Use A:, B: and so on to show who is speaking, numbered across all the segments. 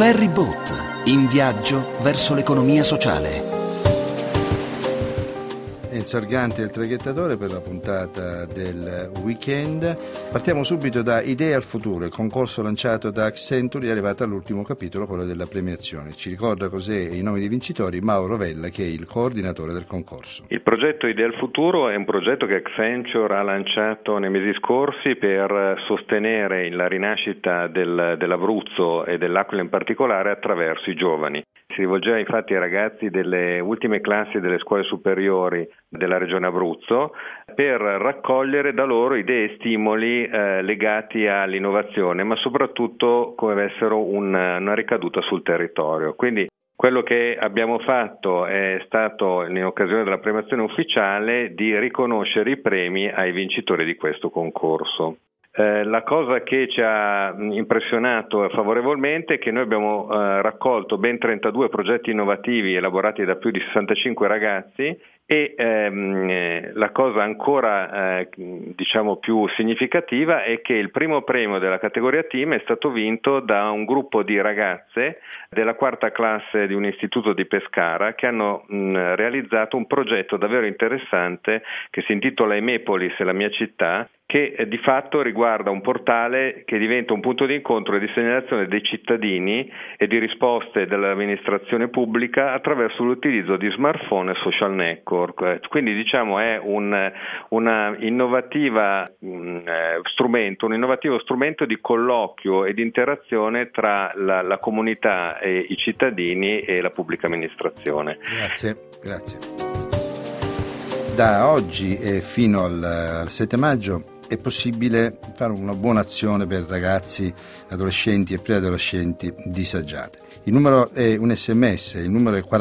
A: Ferryboat, in viaggio verso l'economia sociale.
B: Enzo Arganti, il traghettatore, per la puntata del weekend. Partiamo subito da Idee al futuro, il concorso lanciato da Accenture, è arrivato all'ultimo capitolo, quello della premiazione. Ci ricorda cos'è i nomi dei vincitori Mauro Vella, che è il coordinatore del concorso.
C: Il progetto Idee al futuro è un progetto che Accenture ha lanciato nei mesi scorsi per sostenere la rinascita dell'Abruzzo e dell'Aquila in particolare attraverso i giovani. Si rivolgeva infatti ai ragazzi delle ultime classi delle scuole superiori della regione Abruzzo per raccogliere da loro idee e stimoli legati all'innovazione, ma soprattutto come avessero una ricaduta sul territorio. Quindi quello che abbiamo fatto è stato, in occasione della premiazione ufficiale, di riconoscere i premi ai vincitori di questo concorso. La cosa che ci ha impressionato favorevolmente è che noi abbiamo raccolto ben 32 progetti innovativi elaborati da più di 65 ragazzi e la cosa ancora più significativa è che il primo premio della categoria team è stato vinto da un gruppo di ragazze della quarta classe di un istituto di Pescara che hanno realizzato un progetto davvero interessante che si intitola Emepolis, la mia città, che di fatto riguarda un portale che diventa un punto di incontro e di segnalazione dei cittadini e di risposte dell'amministrazione pubblica attraverso l'utilizzo di smartphone e social network. Quindi è un innovativo strumento di colloquio e di interazione tra la comunità e i cittadini e la pubblica amministrazione.
B: Grazie. Da oggi e fino al 7 maggio è possibile fare una buona azione per ragazzi, adolescenti e preadolescenti disagiati. Il numero è un SMS, il numero è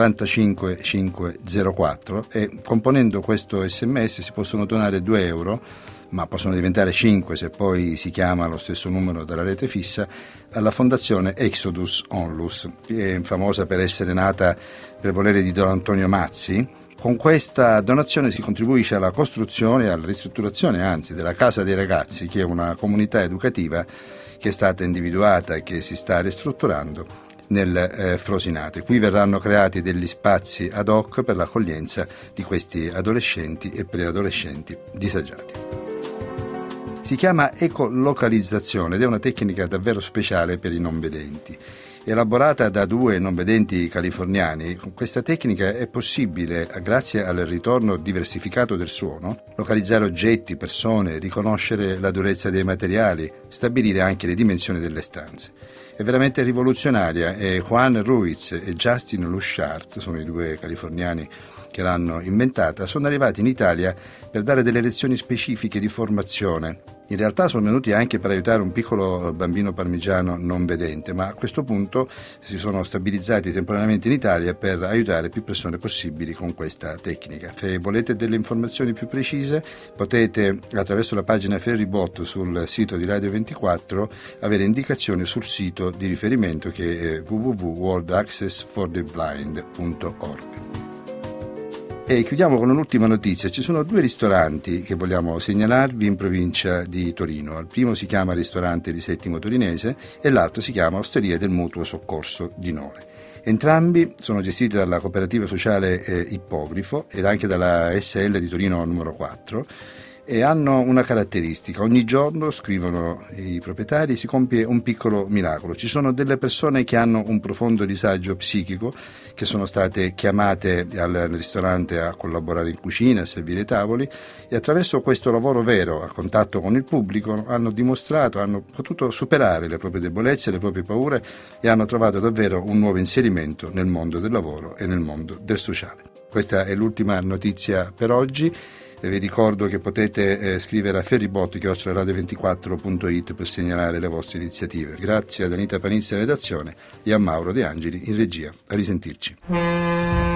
B: 45504 e componendo questo SMS si possono donare 2 euro, ma possono diventare 5 se poi si chiama lo stesso numero dalla rete fissa, alla fondazione Exodus Onlus, che è famosa per essere nata per volere di Don Antonio Mazzi. Con questa donazione si contribuisce alla costruzione e alla ristrutturazione, anzi, della Casa dei Ragazzi, che è una comunità educativa che è stata individuata e che si sta ristrutturando nel Frosinate. Qui verranno creati degli spazi ad hoc per l'accoglienza di questi adolescenti e preadolescenti disagiati. Si chiama ecolocalizzazione ed è una tecnica davvero speciale per i non vedenti. Elaborata da 2 non vedenti californiani, con questa tecnica è possibile, grazie al ritorno diversificato del suono, localizzare oggetti, persone, riconoscere la durezza dei materiali, stabilire anche le dimensioni delle stanze. È veramente rivoluzionaria e Juan Ruiz e Justin Luschart, sono i 2 californiani che l'hanno inventata, sono arrivati in Italia per dare delle lezioni specifiche di formazione. In realtà sono venuti anche per aiutare un piccolo bambino parmigiano non vedente, ma a questo punto si sono stabilizzati temporaneamente in Italia per aiutare più persone possibili con questa tecnica. Se volete delle informazioni più precise potete, attraverso la pagina Ferryboat sul sito di Radio 24, avere indicazioni sul sito di riferimento che è www.worldaccessfortheblind.org. E chiudiamo con un'ultima notizia. Ci sono 2 ristoranti che vogliamo segnalarvi in provincia di Torino. Il primo si chiama Ristorante di Settimo Torinese e l'altro si chiama Osteria del Mutuo Soccorso di Nole. Entrambi sono gestiti dalla cooperativa sociale Ippogrifo ed anche dalla SL di Torino numero 4 e hanno una caratteristica: ogni giorno, scrivono i proprietari, si compie un piccolo miracolo. Ci sono delle persone che hanno un profondo disagio psichico, che sono state chiamate al ristorante a collaborare in cucina, a servire i tavoli, e attraverso questo lavoro vero, a contatto con il pubblico, hanno potuto superare le proprie debolezze, le proprie paure e hanno trovato davvero un nuovo inserimento nel mondo del lavoro e nel mondo del sociale. Questa è l'ultima notizia per oggi. Vi ricordo che potete scrivere a ferryboat@radio24.it per segnalare le vostre iniziative. Grazie ad Anita Panizza in redazione e a Mauro De Angeli in regia. A risentirci.